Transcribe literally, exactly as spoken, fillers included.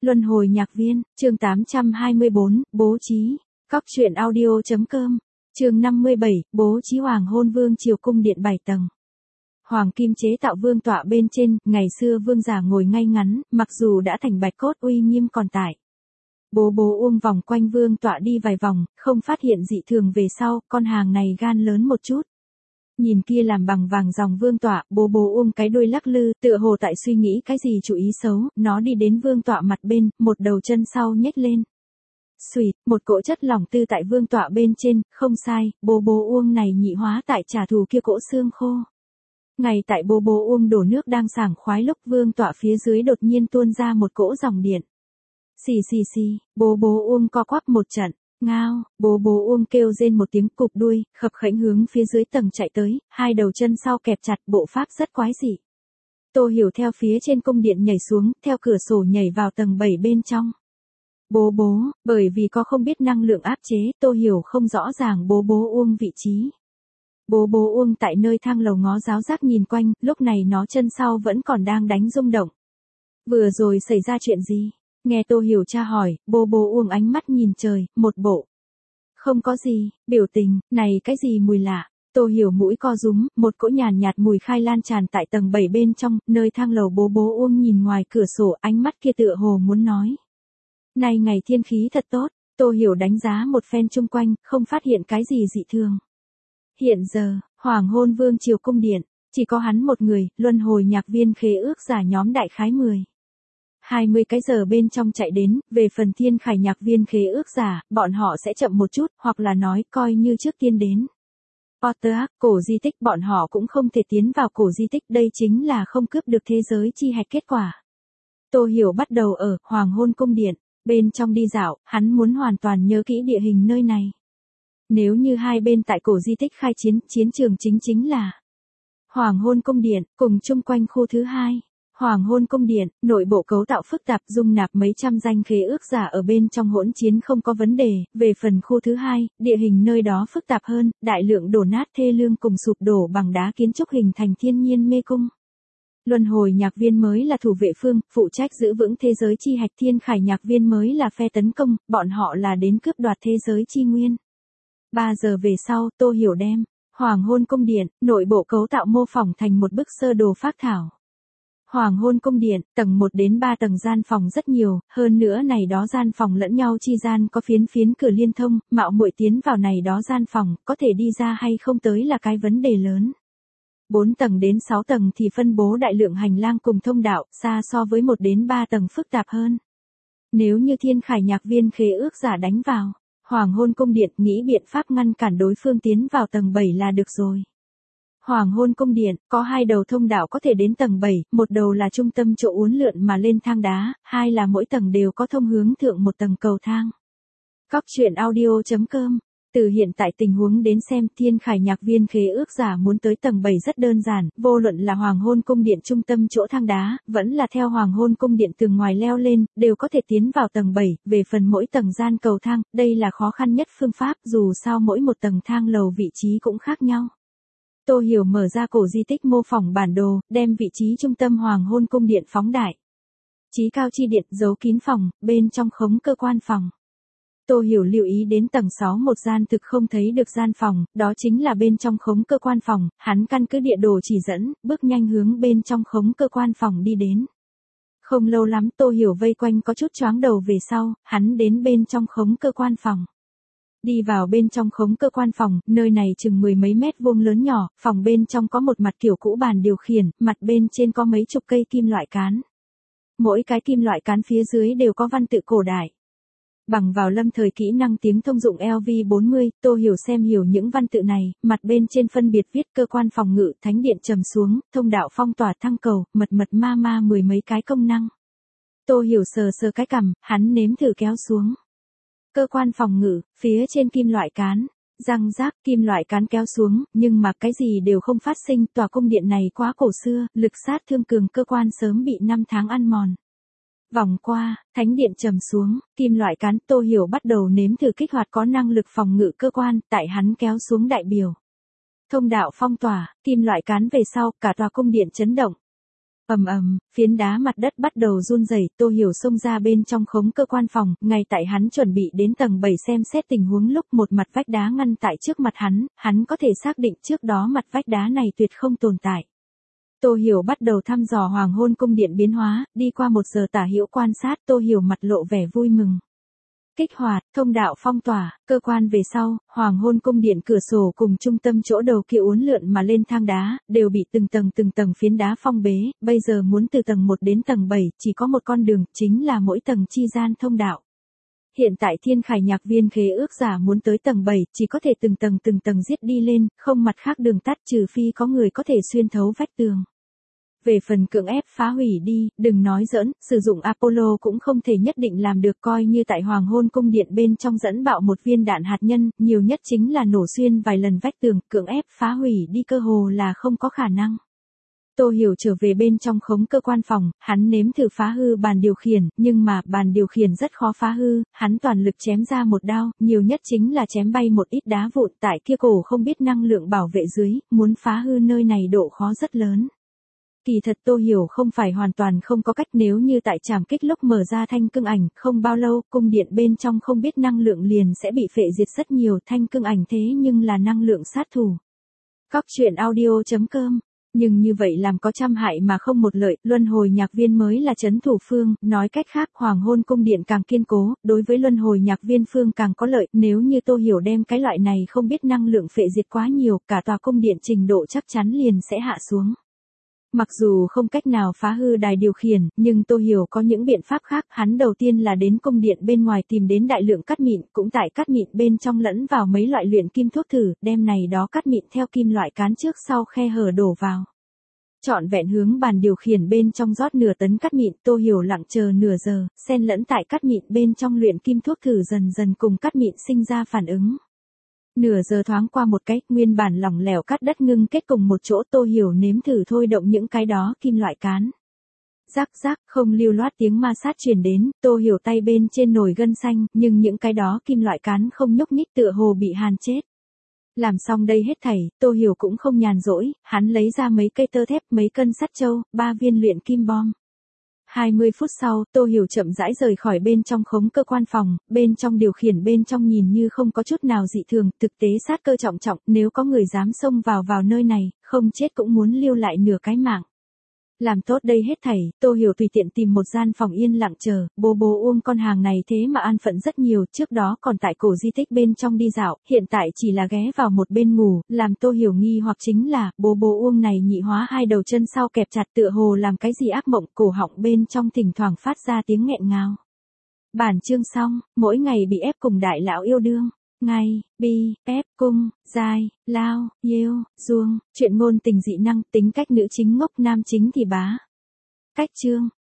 Luân hồi nhạc viên, chương tám trăm hai mươi bốn, bố trí. Cóc truyện audio chấm com. Chương năm mươi bảy, bố trí hoàng hôn vương triều cung điện bảy tầng. Hoàng kim chế tạo vương tọa bên trên, ngày xưa vương giả ngồi ngay ngắn, mặc dù đã thành bạch cốt uy nghiêm còn tại. Bố bố Uông vòng quanh vương tọa đi vài vòng, không phát hiện dị thường về sau, con hàng này gan lớn một chút. Nhìn kia làm bằng vàng dòng vương tọa, bố bố Uông cái đuôi lắc lư, tựa hồ tại suy nghĩ cái gì chủ ý xấu, nó đi đến vương tọa mặt bên, một đầu chân sau nhếch lên. Xùyt, một cỗ chất lỏng tư tại vương tọa bên trên, không sai, bố bố Uông này nhị hóa tại trả thù kia cỗ xương khô. Ngày tại bố bố Uông đổ nước đang sảng khoái lúc vương tọa phía dưới đột nhiên tuôn ra một cỗ dòng điện. Xì xì xì, bố bố Uông co quắp một trận. Ngao, bố bố Uông kêu rên một tiếng cục đuôi, khập khẽnh hướng phía dưới tầng chạy tới, hai đầu chân sau kẹp chặt, bộ pháp rất quái dị. Tô Hiểu theo phía trên cung điện nhảy xuống, theo cửa sổ nhảy vào tầng bảy bên trong. Bố bố, bởi vì có không biết năng lượng áp chế, Tô Hiểu không rõ ràng bố bố Uông vị trí. Bố bố Uông tại nơi thang lầu ngó giáo giác nhìn quanh, lúc này nó chân sau vẫn còn đang đánh rung động. Vừa rồi xảy ra chuyện gì? Nghe Tô Hiểu tra hỏi, bố bố Uông ánh mắt nhìn trời, một bộ. Không có gì, biểu tình, này cái gì mùi lạ. Tô Hiểu mũi co rúm, một cỗ nhàn nhạt mùi khai lan tràn tại tầng bảy bên trong, nơi thang lầu bố bố Uông nhìn ngoài cửa sổ, ánh mắt kia tựa hồ muốn nói. Này ngày thiên khí thật tốt, Tô Hiểu đánh giá một phen chung quanh, không phát hiện cái gì dị thường. Hiện giờ, hoàng hôn vương triều cung điện, chỉ có hắn một người, luân hồi nhạc viên khế ước giả nhóm đại khái mười. hai mươi cái giờ bên trong chạy đến, về phần thiên khải nhạc viên khế ước giả, bọn họ sẽ chậm một chút, hoặc là nói coi như trước tiên đến. Potter, cổ di tích bọn họ cũng không thể tiến vào cổ di tích, đây chính là không cướp được thế giới chi hạch kết quả. Tô Hiểu bắt đầu ở hoàng hôn cung điện, bên trong đi dạo, hắn muốn hoàn toàn nhớ kỹ địa hình nơi này. Nếu như hai bên tại cổ di tích khai chiến, chiến trường chính chính là hoàng hôn cung điện, cùng chung quanh khu thứ hai. Hoàng hôn cung điện, nội bộ cấu tạo phức tạp, dung nạp mấy trăm danh khế ước giả ở bên trong hỗn chiến không có vấn đề, về phần khu thứ hai, địa hình nơi đó phức tạp hơn, đại lượng đổ nát thê lương cùng sụp đổ bằng đá kiến trúc hình thành thiên nhiên mê cung. Luân hồi nhạc viên mới là thủ vệ phương, phụ trách giữ vững thế giới chi hạch, thiên khải nhạc viên mới là phe tấn công, bọn họ là đến cướp đoạt thế giới chi nguyên. Ba giờ về sau, Tô Hiểu đem hoàng hôn cung điện, nội bộ cấu tạo mô phỏng thành một bức sơ đồ phác thảo. Hoàng hôn cung điện, tầng một đến ba tầng gian phòng rất nhiều, hơn nữa này đó gian phòng lẫn nhau chi gian có phiến phiến cửa liên thông, mạo muội tiến vào này đó gian phòng, có thể đi ra hay không tới là cái vấn đề lớn. bốn tầng đến sáu tầng thì phân bố đại lượng hành lang cùng thông đạo, xa so với một đến ba tầng phức tạp hơn. Nếu như thiên khải nhạc viên khế ước giả đánh vào hoàng hôn cung điện, nghĩ biện pháp ngăn cản đối phương tiến vào tầng bảy là được rồi. Hoàng hôn cung điện, có hai đầu thông đạo có thể đến tầng bảy, một đầu là trung tâm chỗ uốn lượn mà lên thang đá, hai là mỗi tầng đều có thông hướng thượng một tầng cầu thang. Cóc truyện audio chấm com. Từ hiện tại tình huống đến xem, thiên khải nhạc viên khế ước giả muốn tới tầng bảy rất đơn giản, vô luận là hoàng hôn cung điện trung tâm chỗ thang đá, vẫn là theo hoàng hôn cung điện từ ngoài leo lên, đều có thể tiến vào tầng bảy, về phần mỗi tầng gian cầu thang, đây là khó khăn nhất phương pháp, dù sao mỗi một tầng thang lầu vị trí cũng khác nhau. Tô Hiểu mở ra cổ di tích mô phỏng bản đồ, đem vị trí trung tâm hoàng hôn cung điện phóng đại. Chí cao chi điện giấu kín phòng, bên trong khống cơ quan phòng. Tô Hiểu lưu ý đến tầng sáu một gian thực không thấy được gian phòng, đó chính là bên trong khống cơ quan phòng, hắn căn cứ địa đồ chỉ dẫn, bước nhanh hướng bên trong khống cơ quan phòng đi đến. Không lâu lắm Tô Hiểu vây quanh có chút choáng đầu về sau, hắn đến bên trong khống cơ quan phòng. Đi vào bên trong khống cơ quan phòng, nơi này chừng mười mấy mét vuông lớn nhỏ, phòng bên trong có một mặt kiểu cũ bàn điều khiển, mặt bên trên có mấy chục cây kim loại cán. Mỗi cái kim loại cán phía dưới đều có văn tự cổ đại. Bằng vào lâm thời kỹ năng tiếng thông dụng L V bốn mươi, Tô Hiểu xem hiểu những văn tự này, mặt bên trên phân biệt viết cơ quan phòng ngự, thánh điện trầm xuống, thông đạo phong tỏa thăng cầu, mật mật ma ma mười mấy cái công năng. Tô Hiểu sờ sờ cái cằm, hắn nếm thử kéo xuống. Cơ quan phòng ngự, phía trên kim loại cán, răng rác, kim loại cán kéo xuống, nhưng mà cái gì đều không phát sinh, tòa cung điện này quá cổ xưa, lực sát thương cường cơ quan sớm bị năm tháng ăn mòn. Vòng qua, thánh điện trầm xuống, kim loại cán, Tô Hiểu bắt đầu nếm thử kích hoạt có năng lực phòng ngự cơ quan, tại hắn kéo xuống đại biểu. Thông đạo phong tỏa, kim loại cán về sau, cả tòa cung điện chấn động. Ầm ầm, phiến đá mặt đất bắt đầu run rẩy, Tô Hiểu xông ra bên trong khống cơ quan phòng, ngay tại hắn chuẩn bị đến tầng bảy xem xét tình huống lúc một mặt vách đá ngăn tại trước mặt hắn, hắn có thể xác định trước đó mặt vách đá này tuyệt không tồn tại. Tô Hiểu bắt đầu thăm dò Hoàng Hôn cung điện biến hóa, đi qua một giờ tả hữu quan sát, Tô Hiểu mặt lộ vẻ vui mừng. Kích hoạt, thông đạo phong tỏa, cơ quan về sau, Hoàng Hôn cung điện cửa sổ cùng trung tâm chỗ đầu kia uốn lượn mà lên thang đá, đều bị từng tầng từng tầng phiến đá phong bế, bây giờ muốn từ tầng một đến tầng bảy, chỉ có một con đường, chính là mỗi tầng chi gian thông đạo. Hiện tại Thiên Khải Nhạc Viên khế ước giả muốn tới tầng bảy, chỉ có thể từng tầng từng tầng giết đi lên, không mặt khác đường tắt trừ phi có người có thể xuyên thấu vách tường. Về phần cưỡng ép phá hủy đi, đừng nói giỡn, sử dụng Apollo cũng không thể nhất định làm được, coi như tại Hoàng Hôn cung điện bên trong dẫn bạo một viên đạn hạt nhân, nhiều nhất chính là nổ xuyên vài lần vách tường, cưỡng ép phá hủy đi cơ hồ là không có khả năng. Tô Hiểu trở về bên trong khống cơ quan phòng, hắn nếm thử phá hư bàn điều khiển, nhưng mà bàn điều khiển rất khó phá hư, hắn toàn lực chém ra một đao, nhiều nhất chính là chém bay một ít đá vụn, tại kia cổ không biết năng lượng bảo vệ dưới, muốn phá hư nơi này độ khó rất lớn. Kỳ thật Tô Hiểu không phải hoàn toàn không có cách, nếu như tại trảm kích lúc mở ra thanh cương ảnh, không bao lâu, cung điện bên trong không biết năng lượng liền sẽ bị phệ diệt rất nhiều, thanh cương ảnh thế nhưng là năng lượng sát thủ. Cóc truyện audio chấm com. Nhưng như vậy làm có trăm hại mà không một lợi, luân hồi nhạc viên mới là trấn thủ phương, nói cách khác Hoàng Hôn cung điện càng kiên cố, đối với luân hồi nhạc viên phương càng có lợi, nếu như Tô Hiểu đem cái loại này không biết năng lượng phệ diệt quá nhiều, cả tòa cung điện trình độ chắc chắn liền sẽ hạ xuống. Mặc dù không cách nào phá hư đài điều khiển, nhưng Tô Hiểu có những biện pháp khác, hắn đầu tiên là đến cung điện bên ngoài tìm đến đại lượng cát mịn, cũng tại cát mịn bên trong lẫn vào mấy loại luyện kim thuốc thử, đem này đó cát mịn theo kim loại cán trước sau khe hở đổ vào. Chọn vẹn hướng bàn điều khiển bên trong rót nửa tấn cát mịn, Tô Hiểu lặng chờ nửa giờ, xen lẫn tại cát mịn bên trong luyện kim thuốc thử dần dần cùng cát mịn sinh ra phản ứng. Nửa giờ thoáng qua một cái, nguyên bản lỏng lẻo cát đất ngưng kết cùng một chỗ, Tô Hiểu nếm thử thôi động những cái đó kim loại cán. Rắc rắc, không lưu loát tiếng ma sát truyền đến, Tô Hiểu tay bên trên nổi gân xanh, nhưng những cái đó kim loại cán không nhúc nhích, tựa hồ bị hàn chết. Làm xong đây hết thảy, Tô Hiểu cũng không nhàn rỗi, hắn lấy ra mấy cây tơ thép, mấy cân sắt châu, ba viên luyện kim bom. hai mươi phút sau, Tô Hiểu chậm rãi rời khỏi bên trong khống cơ quan phòng, bên trong điều khiển bên trong nhìn như không có chút nào dị thường, thực tế sát cơ trọng trọng, nếu có người dám xông vào vào nơi này, không chết cũng muốn lưu lại nửa cái mạng. Làm tốt đây hết thảy, Tô Hiểu tùy tiện tìm một gian phòng yên lặng chờ, bố bố Uông con hàng này thế mà an phận rất nhiều, trước đó còn tại cổ di tích bên trong đi dạo, hiện tại chỉ là ghé vào một bên ngủ, làm Tô Hiểu nghi hoặc chính là, bố bố Uông này nhị hóa hai đầu chân sau kẹp chặt tựa hồ làm cái gì ác mộng, cổ họng bên trong thỉnh thoảng phát ra tiếng nghẹn ngào. Bản chương xong, mỗi ngày bị ép cùng đại lão yêu đương. Ngay, bi, ép, cung, giai, lao, yêu, duông, chuyện ngôn tình dị năng, tính cách nữ chính ngốc nam chính thì bá. Cách chương.